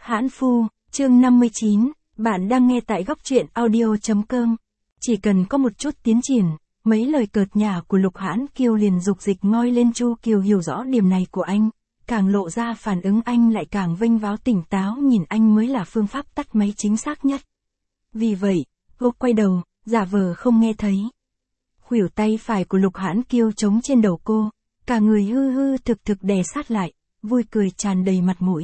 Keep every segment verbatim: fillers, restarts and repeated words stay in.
Hãn Phu, chương năm mươi chín, bạn đang nghe tại góc truyện audio.com. Chỉ cần có một chút tiến triển, mấy lời cợt nhả của Lục Hãn Kiêu liền dục dịch ngoi lên. Chu Kiều hiểu rõ điểm này của anh, càng lộ ra phản ứng anh lại càng vênh váo tỉnh táo, nhìn anh mới là phương pháp tắt máy chính xác nhất. Vì vậy, cô quay đầu, giả vờ không nghe thấy. Khuỷu tay phải của Lục Hãn Kiêu chống trên đầu cô, cả người hư hư thực thực đè sát lại, vui cười tràn đầy mặt mũi.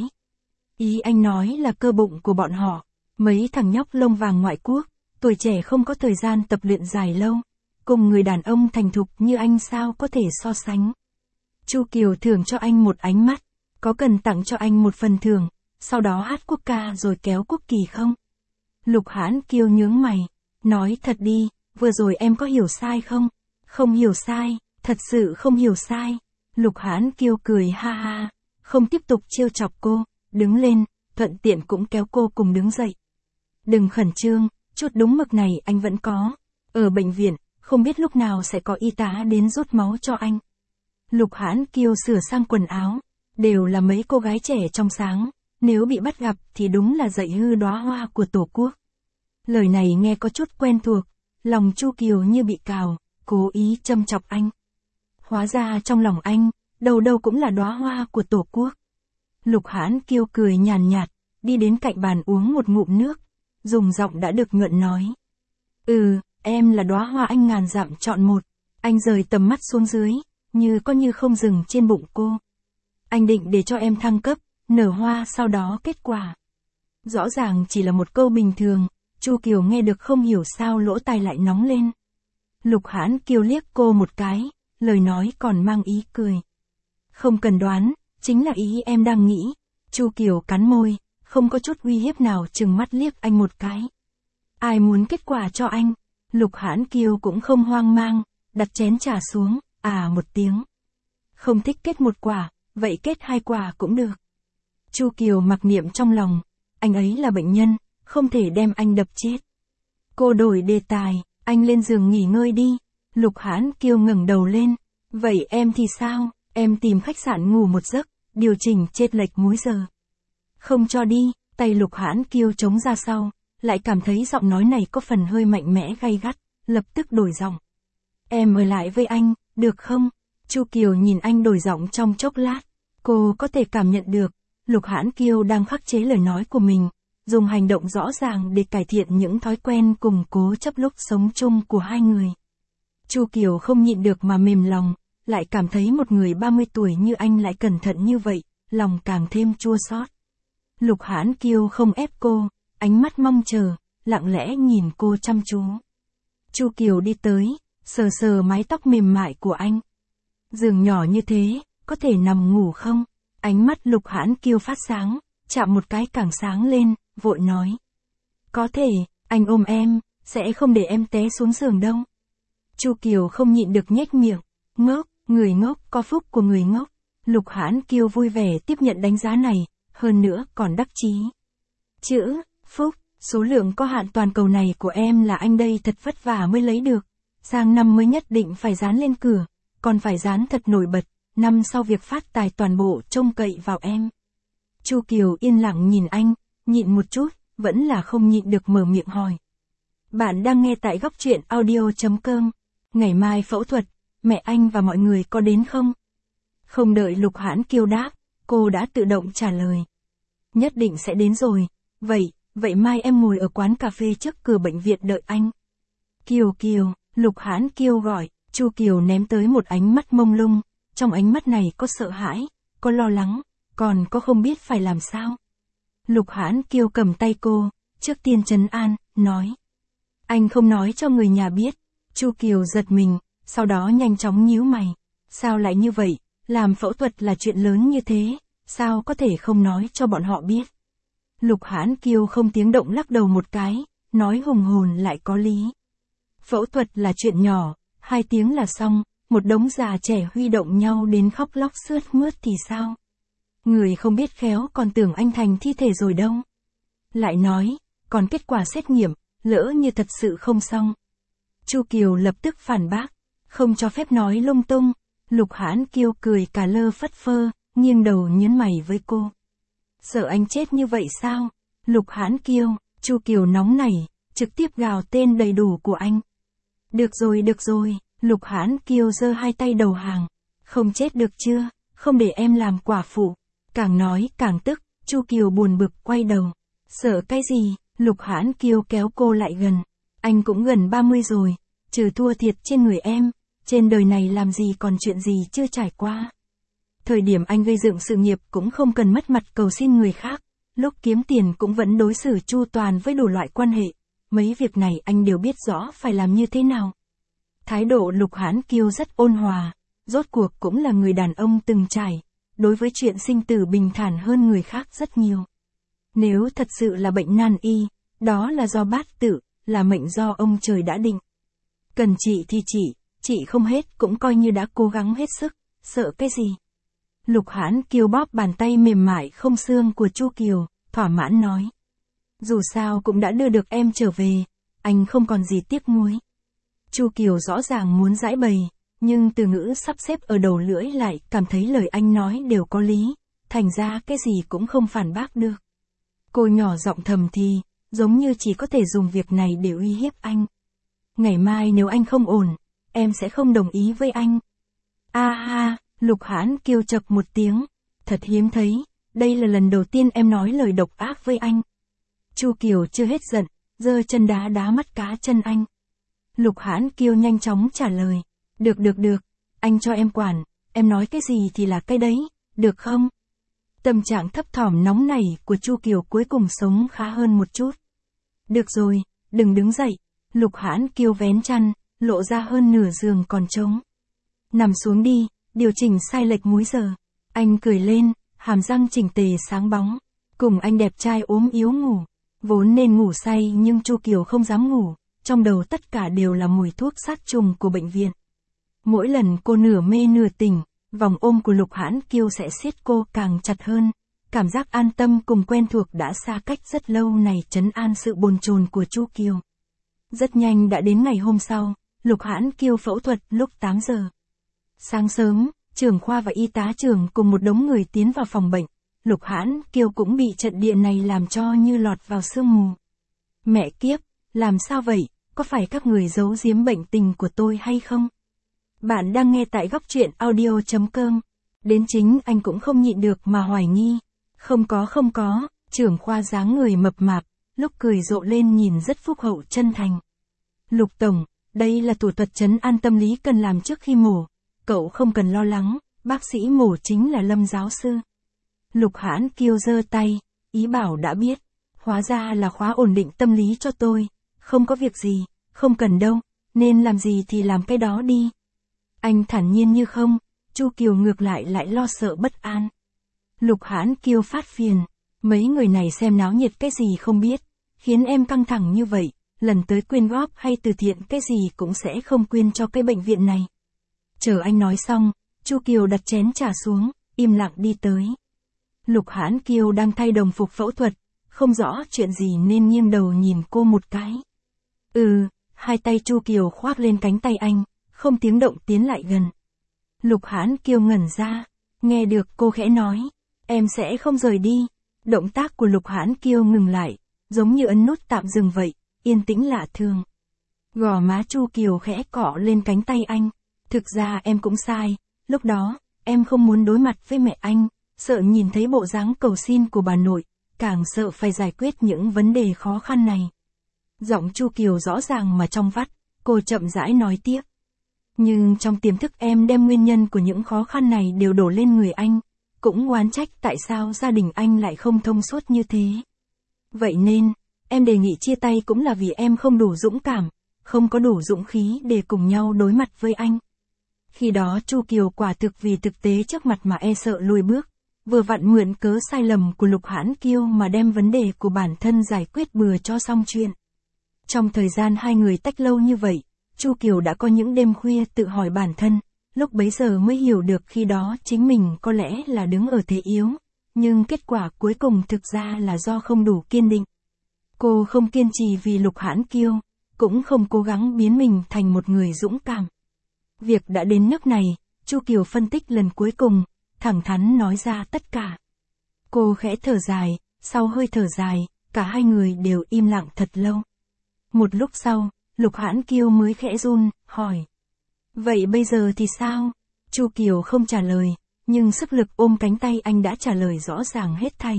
Ý anh nói là cơ bụng của bọn họ, mấy thằng nhóc lông vàng ngoại quốc, tuổi trẻ không có thời gian tập luyện dài lâu, cùng người đàn ông thành thục như anh sao có thể so sánh. Chu Kiều thưởng cho anh một ánh mắt, có cần tặng cho anh một phần thưởng, sau đó hát quốc ca rồi kéo quốc kỳ không? Lục Hãn Kiêu nhướng mày, nói thật đi, vừa rồi em có hiểu sai không? Không hiểu sai, thật sự không hiểu sai. Lục Hãn Kiêu cười ha ha, không tiếp tục trêu chọc cô, đứng lên, thuận tiện cũng kéo cô cùng đứng dậy. Đừng khẩn trương, chút đúng mực này anh vẫn có. Ở bệnh viện, không biết lúc nào sẽ có y tá đến rút máu cho anh. Lục Hãn Kiêu sửa sang quần áo, đều là mấy cô gái trẻ trong sáng, nếu bị bắt gặp thì đúng là dạy hư đóa hoa của Tổ quốc. Lời này nghe có chút quen thuộc, lòng Chu Kiều như bị cào, cố ý châm chọc anh. Hóa ra trong lòng anh, đâu đâu cũng là đóa hoa của Tổ quốc. Lục Hãn Kiêu cười nhàn nhạt, đi đến cạnh bàn uống một ngụm nước, dùng giọng đã được ngượng nói. Ừ, em là đóa hoa anh ngàn dặm chọn một. Anh rời tầm mắt xuống dưới, như có như không dừng trên bụng cô. Anh định để cho em thăng cấp, nở hoa sau đó kết quả. Rõ ràng chỉ là một câu bình thường, Chu Kiều nghe được không hiểu sao lỗ tai lại nóng lên. Lục Hãn Kiêu liếc cô một cái, lời nói còn mang ý cười. Không cần đoán, chính là ý em đang nghĩ. Chu Kiều cắn môi, không có chút uy hiếp nào chừng mắt liếc anh một cái. Ai muốn kết quả cho anh? Lục Hãn Kiêu cũng không hoang mang, đặt chén trà xuống, à một tiếng. Không thích kết một quả, vậy kết hai quả cũng được. Chu Kiều mặc niệm trong lòng, anh ấy là bệnh nhân, không thể đem anh đập chết. Cô đổi đề tài, anh lên giường nghỉ ngơi đi. Lục Hãn Kiêu ngẩng đầu lên, vậy em thì sao? Em tìm khách sạn ngủ một giấc, điều chỉnh chênh lệch múi giờ. Không cho đi, tay Lục Hãn Kiêu chống ra sau, lại cảm thấy giọng nói này có phần hơi mạnh mẽ gay gắt, lập tức đổi giọng. Em ở lại với anh, được không? Chu Kiều nhìn anh đổi giọng trong chốc lát, cô có thể cảm nhận được, Lục Hãn Kiêu đang khắc chế lời nói của mình, dùng hành động rõ ràng để cải thiện những thói quen cùng cố chấp lúc sống chung của hai người. Chu Kiều không nhịn được mà mềm lòng, lại cảm thấy một người ba mươi tuổi như anh lại cẩn thận như vậy, lòng càng thêm chua xót. Lục Hãn Kiêu không ép cô, ánh mắt mong chờ, lặng lẽ nhìn cô chăm chú. Chu Kiều đi tới, sờ sờ mái tóc mềm mại của anh. Giường nhỏ như thế, có thể nằm ngủ không? Ánh mắt Lục Hãn Kiêu phát sáng, chạm một cái càng sáng lên, vội nói. Có thể, anh ôm em, sẽ không để em té xuống giường đâu. Chu Kiều không nhịn được nhếch miệng, ngốc, người ngốc có phúc của người ngốc. Lục Hãn Kiêu vui vẻ tiếp nhận đánh giá này, hơn nữa còn đắc chí. Chữ, phúc, số lượng có hạn toàn cầu này của em là anh đây thật vất vả mới lấy được. Sang năm mới nhất định phải dán lên cửa, còn phải dán thật nổi bật, năm sau việc phát tài toàn bộ trông cậy vào em. Chu Kiều yên lặng nhìn anh, nhịn một chút, vẫn là không nhịn được mở miệng hỏi. Bạn đang nghe tại góc truyện audio.com. Ngày mai phẫu thuật, mẹ anh và mọi người có đến không? Không đợi Lục Hãn Kiêu đáp, cô đã tự động trả lời. Nhất định sẽ đến rồi, vậy, vậy mai em ngồi ở quán cà phê trước cửa bệnh viện đợi anh. Kiều Kiều, Lục Hãn Kiêu gọi, Chu Kiều ném tới một ánh mắt mông lung, trong ánh mắt này có sợ hãi, có lo lắng, còn có không biết phải làm sao. Lục Hãn Kiêu cầm tay cô, trước tiên trấn an, nói. Anh không nói cho người nhà biết. Chu Kiều giật mình, sau đó nhanh chóng nhíu mày. Sao lại như vậy, làm phẫu thuật là chuyện lớn như thế, sao có thể không nói cho bọn họ biết. Lục Hãn Kiêu không tiếng động lắc đầu một cái, nói hùng hồn lại có lý. Phẫu thuật là chuyện nhỏ, hai tiếng là xong, một đống già trẻ huy động nhau đến khóc lóc sướt mướt thì sao? Người không biết khéo còn tưởng anh thành thi thể rồi đâu. Lại nói, còn kết quả xét nghiệm, lỡ như thật sự không xong. Chu Kiều lập tức phản bác, không cho phép nói lung tung. Lục Hãn Kiêu cười cả lơ phất phơ, nghiêng đầu nhấn mày với cô. Sợ anh chết như vậy sao? Lục Hãn Kiêu, Chu Kiều nóng nảy, trực tiếp gào tên đầy đủ của anh. Được rồi được rồi, Lục Hãn Kiêu giơ hai tay đầu hàng. Không chết được chưa, không để em làm quả phụ. Càng nói càng tức, Chu Kiều buồn bực quay đầu. Sợ cái gì? Lục Hãn Kiêu kéo cô lại gần. Anh cũng gần ba mươi rồi, trừ thua thiệt trên người em, trên đời này làm gì còn chuyện gì chưa trải qua. Thời điểm anh gây dựng sự nghiệp cũng không cần mất mặt cầu xin người khác, lúc kiếm tiền cũng vẫn đối xử chu toàn với đủ loại quan hệ. Mấy việc này anh đều biết rõ phải làm như thế nào. Thái độ Lục Hãn Kiêu rất ôn hòa, rốt cuộc cũng là người đàn ông từng trải, đối với chuyện sinh tử bình thản hơn người khác rất nhiều. Nếu thật sự là bệnh nan y, đó là do bát tự, là mệnh do ông trời đã định. Cần trị thì trị, trị không hết cũng coi như đã cố gắng hết sức, sợ cái gì. Lục Hãn Kiêu bóp bàn tay mềm mại không xương của Chu Kiều, thỏa mãn nói. Dù sao cũng đã đưa được em trở về, anh không còn gì tiếc nuối. Chu Kiều rõ ràng muốn giãi bày, nhưng từ ngữ sắp xếp ở đầu lưỡi lại cảm thấy lời anh nói đều có lý, thành ra cái gì cũng không phản bác được. Cô nhỏ giọng thầm thì, giống như chỉ có thể dùng việc này để uy hiếp anh. Ngày mai nếu anh không ổn, em sẽ không đồng ý với anh. A ha, Lục Hãn Kiêu chậc một tiếng, thật hiếm thấy, đây là lần đầu tiên em nói lời độc ác với anh. Chu Kiều chưa hết giận, giơ chân đá đá mắt cá chân anh. Lục Hãn Kiêu nhanh chóng trả lời, được được được, anh cho em quản, em nói cái gì thì là cái đấy, được không? Tâm trạng thấp thỏm nóng nảy của Chu Kiều cuối cùng sống khá hơn một chút. Được rồi, đừng đứng dậy. Lục Hãn Kiêu vén chăn, lộ ra hơn nửa giường còn trống. Nằm xuống đi, điều chỉnh sai lệch múi giờ. Anh cười lên, hàm răng chỉnh tề sáng bóng. Cùng anh đẹp trai ốm yếu ngủ. Vốn nên ngủ say nhưng Chu Kiều không dám ngủ, trong đầu tất cả đều là mùi thuốc sát trùng của bệnh viện. Mỗi lần cô nửa mê nửa tỉnh, vòng ôm của Lục Hãn Kiêu sẽ siết cô càng chặt hơn. Cảm giác an tâm cùng quen thuộc đã xa cách rất lâu này trấn an sự bồn chồn của Chu Kiều. Rất nhanh đã đến ngày hôm sau, Lục Hãn Kiêu phẫu thuật lúc tám giờ. Sáng sớm, trưởng khoa và y tá trưởng cùng một đống người tiến vào phòng bệnh. Lục Hãn Kiêu cũng bị trận địa này làm cho như lọt vào sương mù. Mẹ kiếp, làm sao vậy, có phải các người giấu giếm bệnh tình của tôi hay không? Bạn đang nghe tại góc truyện audio chấm com. Đến chính anh cũng không nhịn được mà hoài nghi. Không có không có, trưởng khoa dáng người mập mạp, lúc cười rộ lên nhìn rất phúc hậu chân thành. Lục Tổng, đây là thủ thuật trấn an tâm lý cần làm trước khi mổ. Cậu không cần lo lắng, bác sĩ mổ chính là Lâm giáo sư. Lục Hãn Kiêu giơ tay, ý bảo đã biết. Hóa ra là khóa ổn định tâm lý cho tôi. Không có việc gì, không cần đâu, nên làm gì thì làm cái đó đi. Anh thản nhiên như không, Chu Kiều ngược lại lại lo sợ bất an. Lục Hãn Kiêu phát phiền, mấy người này xem náo nhiệt cái gì không biết, khiến em căng thẳng như vậy, lần tới quyên góp hay từ thiện cái gì cũng sẽ không quyên cho cái bệnh viện này. Chờ anh nói xong, Chu Kiều đặt chén trà xuống, im lặng đi tới. Lục Hãn Kiêu đang thay đồng phục phẫu thuật, không rõ chuyện gì nên nghiêng đầu nhìn cô một cái. Ừ, hai tay Chu Kiều khoác lên cánh tay anh, không tiếng động tiến lại gần. Lục Hãn Kiêu ngẩn ra, nghe được cô khẽ nói, em sẽ không rời đi. Động tác của Lục Hãn Kiêu ngừng lại, giống như ấn nút tạm dừng vậy, yên tĩnh lạ thường. Gò má Chu Kiều khẽ cọ lên cánh tay anh. Thực ra em cũng sai, lúc đó, em không muốn đối mặt với mẹ anh, sợ nhìn thấy bộ dáng cầu xin của bà nội, càng sợ phải giải quyết những vấn đề khó khăn này. Giọng Chu Kiều rõ ràng mà trong vắt, cô chậm rãi nói tiếp. Nhưng trong tiềm thức em đem nguyên nhân của những khó khăn này đều đổ lên người anh, cũng oán trách tại sao gia đình anh lại không thông suốt như thế. Vậy nên, em đề nghị chia tay cũng là vì em không đủ dũng cảm, không có đủ dũng khí để cùng nhau đối mặt với anh. Khi đó Chu Kiều quả thực vì thực tế trước mặt mà e sợ lùi bước, vừa vặn mượn cớ sai lầm của Lục Hãn Kiêu mà đem vấn đề của bản thân giải quyết bừa cho xong chuyện. Trong thời gian hai người tách lâu như vậy, Chu Kiều đã có những đêm khuya tự hỏi bản thân, lúc bấy giờ mới hiểu được khi đó chính mình có lẽ là đứng ở thế yếu, nhưng kết quả cuối cùng thực ra là do không đủ kiên định. Cô không kiên trì vì Lục Hãn Kiêu, cũng không cố gắng biến mình thành một người dũng cảm. Việc đã đến nước này, Chu Kiều phân tích lần cuối cùng, thẳng thắn nói ra tất cả. Cô khẽ thở dài, sau hơi thở dài, cả hai người đều im lặng thật lâu. Một lúc sau, Lục Hãn Kiêu mới khẽ run, hỏi. Vậy bây giờ thì sao? Chu Kiều không trả lời, nhưng sức lực ôm cánh tay anh đã trả lời rõ ràng hết thảy.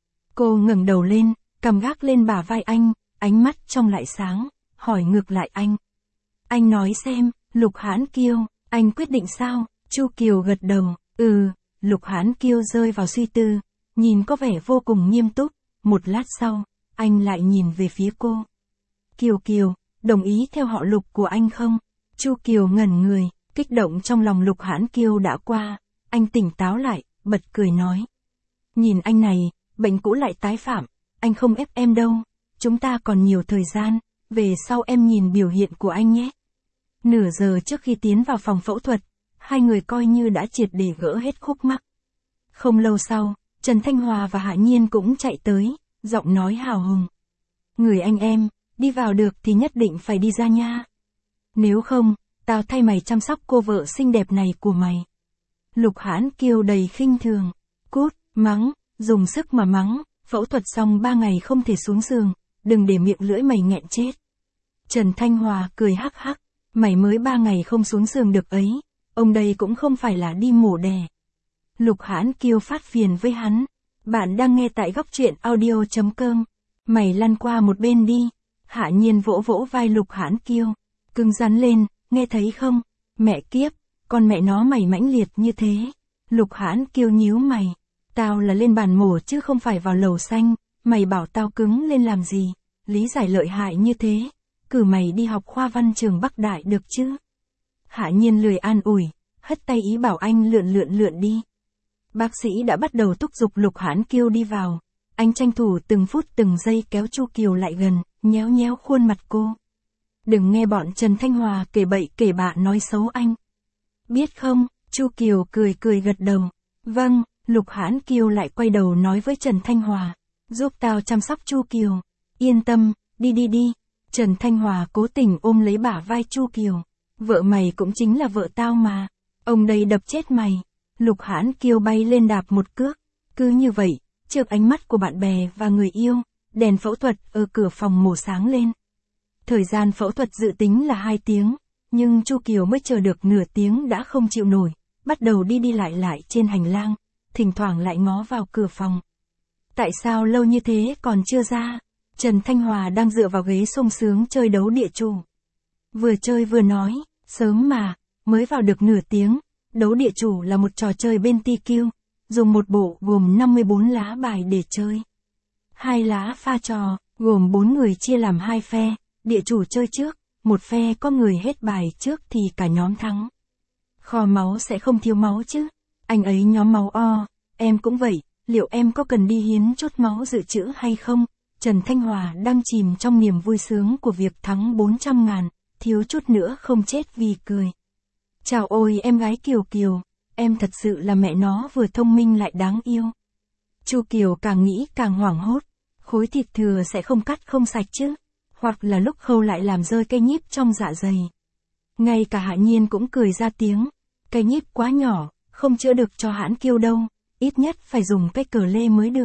Cô ngẩng đầu lên, cầm gác lên bả vai anh, ánh mắt trong lại sáng, hỏi ngược lại anh. Anh nói xem, Lục Hãn Kiêu, anh quyết định sao? Chu Kiều gật đầu, ừ, Lục Hãn Kiêu rơi vào suy tư, nhìn có vẻ vô cùng nghiêm túc, một lát sau, anh lại nhìn về phía cô. Kiều Kiều, đồng ý theo họ Lục của anh không? Chu Kiều ngẩn người, kích động trong lòng Lục Hãn Kiêu đã qua, anh tỉnh táo lại, bật cười nói. Nhìn anh này, bệnh cũ lại tái phạm, anh không ép em đâu, chúng ta còn nhiều thời gian, về sau em nhìn biểu hiện của anh nhé. Nửa giờ trước khi tiến vào phòng phẫu thuật, hai người coi như đã triệt để gỡ hết khúc mắc. Không lâu sau, Trần Thanh Hòa và Hạ Nhiên cũng chạy tới, giọng nói hào hùng. Người anh em, đi vào được thì nhất định phải đi ra nha. Nếu không, tao thay mày chăm sóc cô vợ xinh đẹp này của mày. Lục Hãn Kiêu đầy khinh thường, cút, mắng, dùng sức mà mắng, phẫu thuật xong ba ngày không thể xuống giường, đừng để miệng lưỡi mày nghẹn chết. Trần Thanh Hòa cười hắc hắc, mày mới ba ngày không xuống giường được ấy, ông đây cũng không phải là đi mổ đẻ. Lục Hãn Kiêu phát phiền với hắn, bạn đang nghe tại góc truyện audio chấm com, mày lăn qua một bên đi. Hạ Nhiên vỗ vỗ vai Lục Hãn Kiêu, cứng rắn lên, nghe thấy không, mẹ kiếp, con mẹ nó mày mãnh liệt như thế. Lục Hãn Kiêu nhíu mày, tao là lên bàn mổ chứ không phải vào lầu xanh, mày bảo tao cứng lên làm gì, lý giải lợi hại như thế, cử mày đi học khoa văn trường Bắc Đại được chứ. Hạ Nhiên lười an ủi, hất tay ý bảo anh lượn lượn lượn đi. Bác sĩ đã bắt đầu thúc giục Lục Hãn Kiêu đi vào, anh tranh thủ từng phút từng giây kéo Chu Kiều lại gần, nhéo nhéo khuôn mặt cô. Đừng nghe bọn Trần Thanh Hòa kể bậy kể bạ nói xấu anh. Biết không? Chu Kiều cười cười gật đầu. Vâng, Lục Hãn Kiêu lại quay đầu nói với Trần Thanh Hòa. Giúp tao chăm sóc Chu Kiều. Yên tâm, đi đi đi. Trần Thanh Hòa cố tình ôm lấy bả vai Chu Kiều. Vợ mày cũng chính là vợ tao mà. Ông đây đập chết mày. Lục Hãn Kiêu bay lên đạp một cước. Cứ như vậy, trước ánh mắt của bạn bè và người yêu, đèn phẫu thuật ở cửa phòng mổ sáng lên. Thời gian phẫu thuật dự tính là hai tiếng, nhưng Chu Kiều mới chờ được nửa tiếng đã không chịu nổi, bắt đầu đi đi lại lại trên hành lang, thỉnh thoảng lại ngó vào cửa phòng. Tại sao lâu như thế còn chưa ra? Trần Thanh Hòa đang dựa vào ghế sung sướng chơi đấu địa chủ. Vừa chơi vừa nói, sớm mà, mới vào được nửa tiếng, đấu địa chủ là một trò chơi bên tê quy, dùng một bộ gồm năm mươi bốn lá bài để chơi. Hai lá pha trò, gồm bốn người chia làm hai phe, địa chủ chơi trước, một phe có người hết bài trước thì cả nhóm thắng. Kho máu sẽ không thiếu máu chứ, anh ấy nhóm máu O, em cũng vậy, liệu em có cần đi hiến chút máu dự trữ hay không? Trần Thanh Hòa đang chìm trong niềm vui sướng của việc thắng bốn trăm ngàn, thiếu chút nữa không chết vì cười. Chào ôi em gái Kiều Kiều, em thật sự là mẹ nó vừa thông minh lại đáng yêu. Chu Kiều càng nghĩ càng hoảng hốt, khối thịt thừa sẽ không cắt không sạch chứ, hoặc là lúc khâu lại làm rơi cây nhíp trong dạ dày. Ngay cả Hạ Nhiên cũng cười ra tiếng, cây nhíp quá nhỏ, không chữa được cho Hãn Kiêu đâu, ít nhất phải dùng cái cờ lê mới được.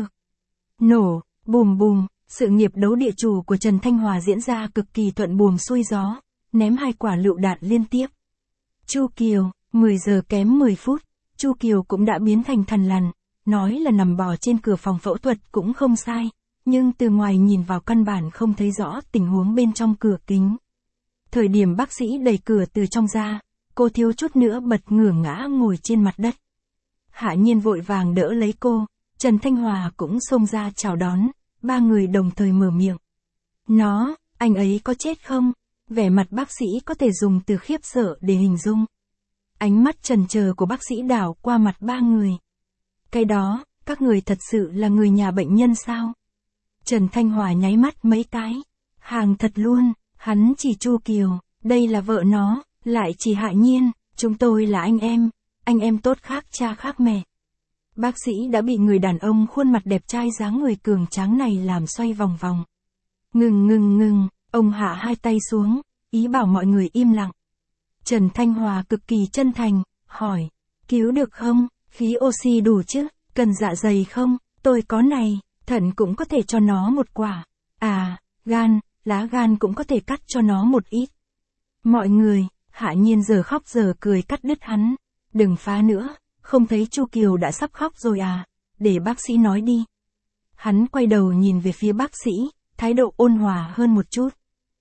Nổ, bùm bùm, sự nghiệp đấu địa chủ của Trần Thanh Hòa diễn ra cực kỳ thuận buồm xuôi gió, ném hai quả lựu đạn liên tiếp. Chu Kiều, mười giờ kém mười phút, Chu Kiều cũng đã biến thành thằn lằn, nói là nằm bò trên cửa phòng phẫu thuật cũng không sai, nhưng từ ngoài nhìn vào căn bản không thấy rõ tình huống bên trong cửa kính. Thời điểm bác sĩ đẩy cửa từ trong ra, cô thiếu chút nữa bật ngửa ngã ngồi trên mặt đất. Hạ Nhiên vội vàng đỡ lấy cô, Trần Thanh Hòa cũng xông ra chào đón, ba người đồng thời mở miệng. Nó, anh ấy có chết không? Vẻ mặt bác sĩ có thể dùng từ khiếp sợ để hình dung. Ánh mắt trần chờ của bác sĩ đảo qua mặt ba người. Cái đó, các người thật sự là người nhà bệnh nhân sao? Trần Thanh Hòa nháy mắt mấy cái. Hàng thật luôn, hắn chỉ Chu Kiều, đây là vợ nó, lại chỉ Hạ Nhiên, chúng tôi là anh em, anh em tốt khác cha khác mẹ. Bác sĩ đã bị người đàn ông khuôn mặt đẹp trai dáng người cường tráng này làm xoay vòng vòng. Ngừng ngừng ngừng, ông hạ hai tay xuống, ý bảo mọi người im lặng. Trần Thanh Hòa cực kỳ chân thành, hỏi, cứu được không, khí oxy đủ chứ, cần dạ dày không, tôi có này, thận cũng có thể cho nó một quả. À, gan, lá gan cũng có thể cắt cho nó một ít. Mọi người, Hạ Nhiên giờ khóc giờ cười cắt đứt hắn. Đừng phá nữa, không thấy Chu Kiều đã sắp khóc rồi à, để bác sĩ nói đi. Hắn quay đầu nhìn về phía bác sĩ, thái độ ôn hòa hơn một chút.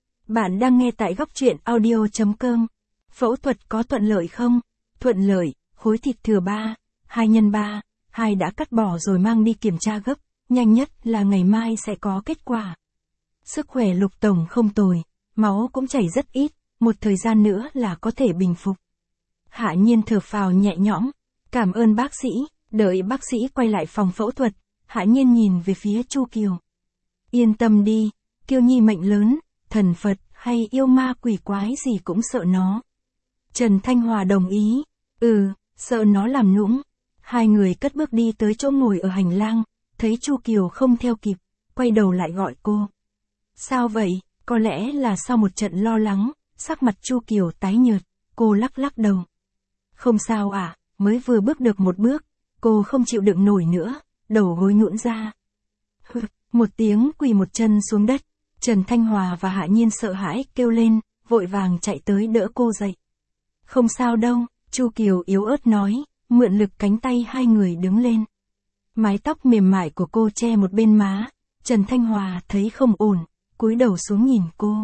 Bạn đang nghe tại góc truyện audio chấm com. Phẫu thuật có thuận lợi không? Thuận lợi, khối thịt thừa ba, hai nhân ba, hai đã cắt bỏ rồi mang đi kiểm tra gấp, nhanh nhất là ngày mai sẽ có kết quả. Sức khỏe Lục tổng không tồi, máu cũng chảy rất ít, một thời gian nữa là có thể bình phục. Hạ Nhiên thở phào nhẹ nhõm, cảm ơn bác sĩ, đợi bác sĩ quay lại phòng phẫu thuật, Hạ Nhiên nhìn về phía Chu Kiều. Yên tâm đi, Kiều Nhi mệnh lớn, thần Phật hay yêu ma quỷ quái gì cũng sợ nó. Trần Thanh Hòa đồng ý, ừ, sợ nó làm nũng. Hai người cất bước đi tới chỗ ngồi ở hành lang, thấy Chu Kiều không theo kịp, quay đầu lại gọi cô. Sao vậy? Có lẽ là sau một trận lo lắng, sắc mặt Chu Kiều tái nhợt, cô lắc lắc đầu. Không sao à, mới vừa bước được một bước, cô không chịu đựng nổi nữa, đầu gối nhũn ra. Hừ, một tiếng quỳ một chân xuống đất, Trần Thanh Hòa và Hạ Nhiên sợ hãi kêu lên, vội vàng chạy tới đỡ cô dậy. Không sao đâu, Chu Kiều yếu ớt nói, mượn lực cánh tay hai người đứng lên. Mái tóc mềm mại của cô che một bên má, Trần Thanh Hòa thấy không ổn, cúi đầu xuống nhìn cô.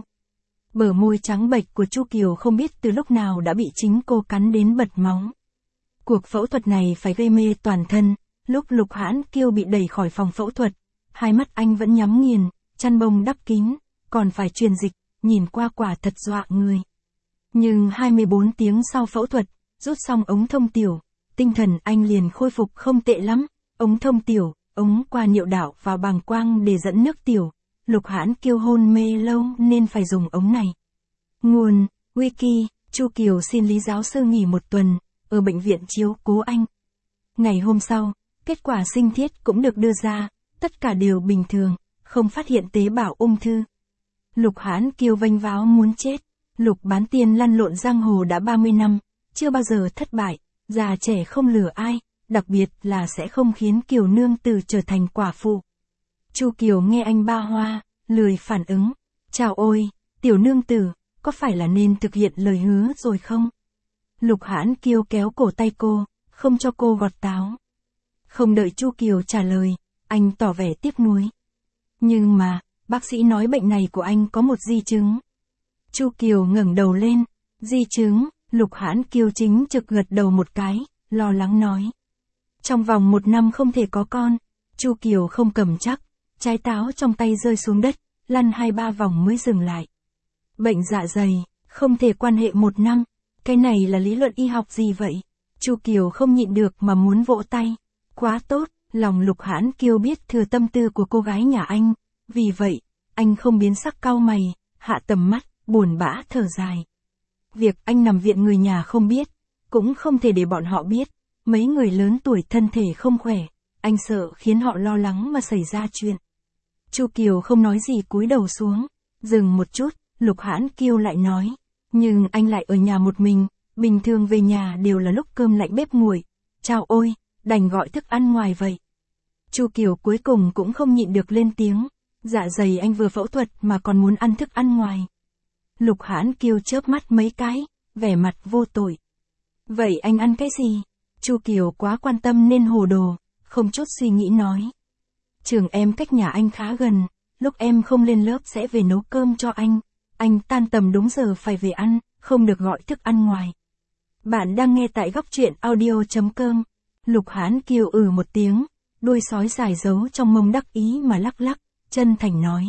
Bờ môi trắng bệch của Chu Kiều không biết từ lúc nào đã bị chính cô cắn đến bật máu. Cuộc phẫu thuật này phải gây mê toàn thân, lúc Lục Hãn Kiêu bị đẩy khỏi phòng phẫu thuật, hai mắt anh vẫn nhắm nghiền, chăn bông đắp kín, còn phải truyền dịch, nhìn qua quả thật dọa người. Nhưng hai mươi bốn tiếng sau phẫu thuật, rút xong ống thông tiểu, tinh thần anh liền khôi phục không tệ lắm, ống thông tiểu, ống qua niệu đạo vào bàng quang để dẫn nước tiểu. Lục Hãn Kiêu hôn mê lâu nên phải dùng ống này. Nguồn, Wiki, Chu Kiều xin Lý giáo sư nghỉ một tuần, ở bệnh viện chiếu cố anh. Ngày hôm sau, kết quả sinh thiết cũng được đưa ra, tất cả đều bình thường, không phát hiện tế bào ung thư. Lục Hãn Kiêu vênh váo muốn chết, Lục Bán Tiên lăn lộn giang hồ đã ba mươi năm, chưa bao giờ thất bại, già trẻ không lừa ai, đặc biệt là sẽ không khiến Kiều nương tử trở thành quả phụ. Chu Kiều nghe anh ba hoa, lười phản ứng. Chào ôi, tiểu nương tử, có phải là nên thực hiện lời hứa rồi không? Lục Hãn Kiêu kéo cổ tay cô, không cho cô gọt táo. Không đợi Chu Kiều trả lời, anh tỏ vẻ tiếc nuối. Nhưng mà, bác sĩ nói bệnh này của anh có một di chứng. Chu Kiều ngẩng đầu lên, di chứng, Lục Hãn Kiêu chính trực gật đầu một cái, lo lắng nói. Trong vòng một năm không thể có con, Chu Kiều không cầm chắc. Trái táo trong tay rơi xuống đất, lăn hai ba vòng mới dừng lại. Bệnh dạ dày, không thể quan hệ một năm, cái này là lý luận y học gì vậy? Chu Kiều không nhịn được mà muốn vỗ tay. Quá tốt, lòng Lục Hãn Kiêu biết thừa tâm tư của cô gái nhà anh, vì vậy, anh không biến sắc cau mày, hạ tầm mắt, buồn bã thở dài. Việc anh nằm viện người nhà không biết, cũng không thể để bọn họ biết, mấy người lớn tuổi thân thể không khỏe, anh sợ khiến họ lo lắng mà xảy ra chuyện. Chu Kiều không nói gì cúi đầu xuống, dừng một chút, Lục Hãn Kiêu lại nói, nhưng anh lại ở nhà một mình, bình thường về nhà đều là lúc cơm lạnh bếp nguội, chào ôi, đành gọi thức ăn ngoài vậy. Chu Kiều cuối cùng cũng không nhịn được lên tiếng, dạ dày anh vừa phẫu thuật mà còn muốn ăn thức ăn ngoài. Lục Hãn Kiêu chớp mắt mấy cái, vẻ mặt vô tội. Vậy anh ăn cái gì? Chu Kiều quá quan tâm nên hồ đồ, không chút suy nghĩ nói. Trường em cách nhà anh khá gần, lúc em không lên lớp sẽ về nấu cơm cho anh, anh tan tầm đúng giờ phải về ăn, không được gọi thức ăn ngoài. Bạn đang nghe tại góc truyện audio chấm com. Lục Hãn Kiêu ừ một tiếng, đuôi sói dài giấu trong mông đắc ý mà lắc lắc, chân thành nói.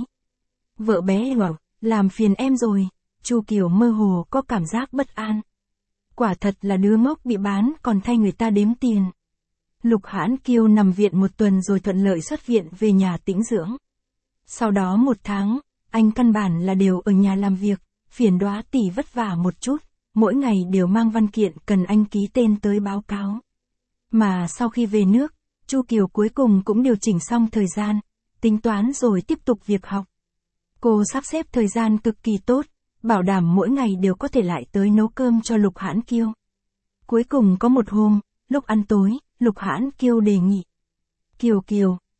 Vợ bé bảo, làm phiền em rồi, Chu Kiều mơ hồ có cảm giác bất an. Quả thật là đứa ngốc bị bán còn thay người ta đếm tiền. Lục Hãn Kiêu nằm viện một tuần rồi thuận lợi xuất viện về nhà tĩnh dưỡng. Sau đó một tháng, anh căn bản là đều ở nhà làm việc, phiền Đóa tỷ vất vả một chút, mỗi ngày đều mang văn kiện cần anh ký tên tới báo cáo. Mà sau khi về nước, Chu Kiều cuối cùng cũng điều chỉnh xong thời gian, tính toán rồi tiếp tục việc học. Cô sắp xếp thời gian cực kỳ tốt, bảo đảm mỗi ngày đều có thể lại tới nấu cơm cho Lục Hãn Kiêu. Cuối cùng có một hôm, lúc ăn tối, Lục Hãn Kiêu đề nghị. Kiều Kiều,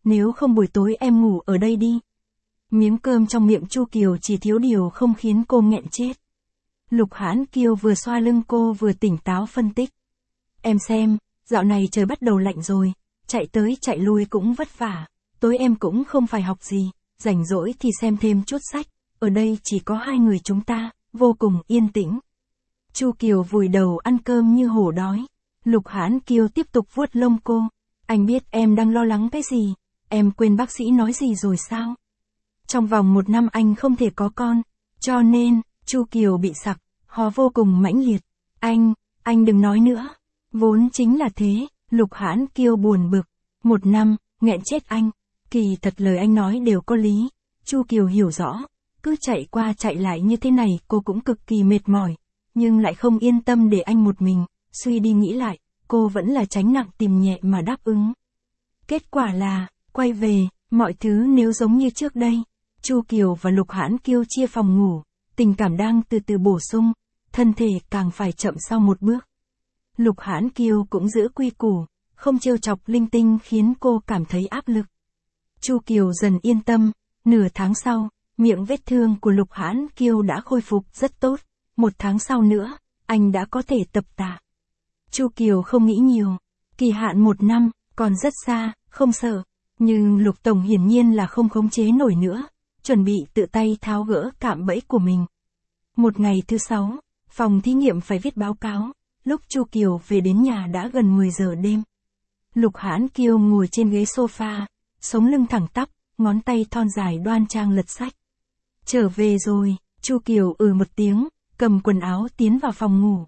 nếu không buổi tối em ngủ ở đây đi. Miếng cơm trong miệng Chu Kiều chỉ thiếu điều không khiến cô nghẹn chết. Lục Hãn Kiêu vừa xoa lưng cô vừa tỉnh táo phân tích. Em xem, dạo này trời bắt đầu lạnh rồi, chạy tới chạy lui cũng vất vả, tối em cũng không phải học gì, rảnh rỗi thì xem thêm chút sách, ở đây chỉ có hai người chúng ta, vô cùng yên tĩnh. Chu Kiều vùi đầu ăn cơm như hổ đói. Lục Hãn Kiêu tiếp tục vuốt lông cô. Anh biết em đang lo lắng cái gì, em quên bác sĩ nói gì rồi sao? Trong vòng một năm anh không thể có con, cho nên, Chu Kiều bị sặc, ho vô cùng mãnh liệt. Anh, anh đừng nói nữa. Vốn chính là thế, Lục Hãn Kiêu buồn bực. Một năm, nghẹn chết anh. Kỳ thật lời anh nói đều có lý. Chu Kiều hiểu rõ, cứ chạy qua chạy lại như thế này cô cũng cực kỳ mệt mỏi, nhưng lại không yên tâm để anh một mình. Suy đi nghĩ lại, cô vẫn là tránh nặng tìm nhẹ mà đáp ứng. Kết quả là, quay về, mọi thứ nếu giống như trước đây. Chu Kiều và Lục Hãn Kiêu chia phòng ngủ, tình cảm đang từ từ bổ sung, thân thể càng phải chậm sau một bước. Lục Hãn Kiêu cũng giữ quy củ, không trêu chọc linh tinh khiến cô cảm thấy áp lực. Chu Kiều dần yên tâm, nửa tháng sau, miệng vết thương của Lục Hãn Kiêu đã khôi phục rất tốt, một tháng sau nữa, anh đã có thể tập tạ. Chu Kiều không nghĩ nhiều, kỳ hạn một năm, còn rất xa, không sợ, nhưng Lục Tổng hiển nhiên là không khống chế nổi nữa, chuẩn bị tự tay tháo gỡ cạm bẫy của mình. Một ngày thứ sáu, phòng thí nghiệm phải viết báo cáo, lúc Chu Kiều về đến nhà đã gần mười giờ đêm. Lục Hãn Kiêu ngồi trên ghế sofa, sống lưng thẳng tắp, ngón tay thon dài đoan trang lật sách. Trở về rồi, Chu Kiều ừ một tiếng, cầm quần áo tiến vào phòng ngủ.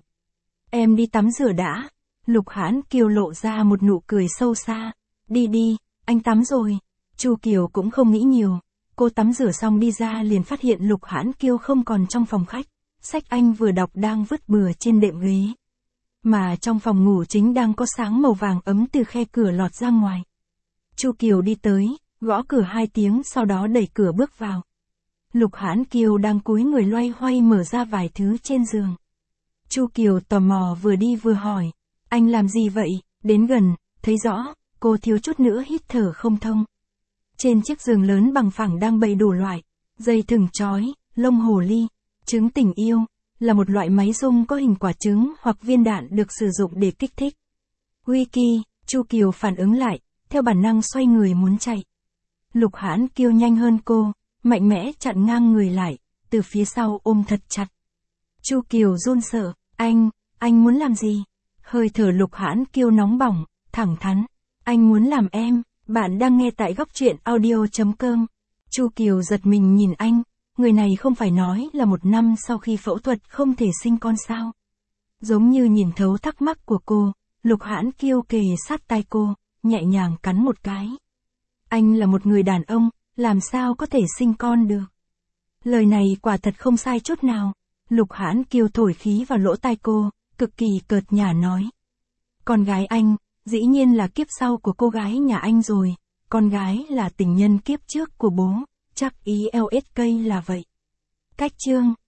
Em đi tắm rửa đã. Lục Hãn Kiêu lộ ra một nụ cười sâu xa. Đi đi, anh tắm rồi. Chu Kiều cũng không nghĩ nhiều. Cô tắm rửa xong đi ra liền phát hiện Lục Hãn Kiêu không còn trong phòng khách. Sách anh vừa đọc đang vứt bừa trên đệm ghế. Mà trong phòng ngủ chính đang có sáng màu vàng ấm từ khe cửa lọt ra ngoài. Chu Kiều đi tới, gõ cửa hai tiếng sau đó đẩy cửa bước vào. Lục Hãn Kiêu đang cúi người loay hoay mở ra vài thứ trên giường. Chu Kiều tò mò vừa đi vừa hỏi, anh làm gì vậy? Đến gần, thấy rõ, cô thiếu chút nữa hít thở không thông. Trên chiếc giường lớn bằng phẳng đang bày đủ loại, dây thừng trói, lông hồ ly, trứng tình yêu, là một loại máy rung có hình quả trứng hoặc viên đạn được sử dụng để kích thích. Wiki, Chu Kiều phản ứng lại, theo bản năng xoay người muốn chạy. Lục Hãn Kiêu nhanh hơn cô, mạnh mẽ chặn ngang người lại, từ phía sau ôm thật chặt. Chu Kiều run sợ, anh, anh muốn làm gì? Hơi thở Lục Hãn Kiêu nóng bỏng, thẳng thắn. Anh muốn làm em, bạn đang nghe tại góc truyện audio chấm com. Chu Kiều giật mình nhìn anh, người này không phải nói là một năm sau khi phẫu thuật không thể sinh con sao? Giống như nhìn thấu thắc mắc của cô, Lục Hãn Kiêu kề sát tai cô, nhẹ nhàng cắn một cái. Anh là một người đàn ông, làm sao có thể sinh con được? Lời này quả thật không sai chút nào. Lục Hãn Kiêu thổi khí vào lỗ tai cô, cực kỳ cợt nhả nói. Con gái anh, dĩ nhiên là kiếp sau của cô gái nhà anh rồi, con gái là tình nhân kiếp trước của bố, chắc ý lsk là vậy. Cách chương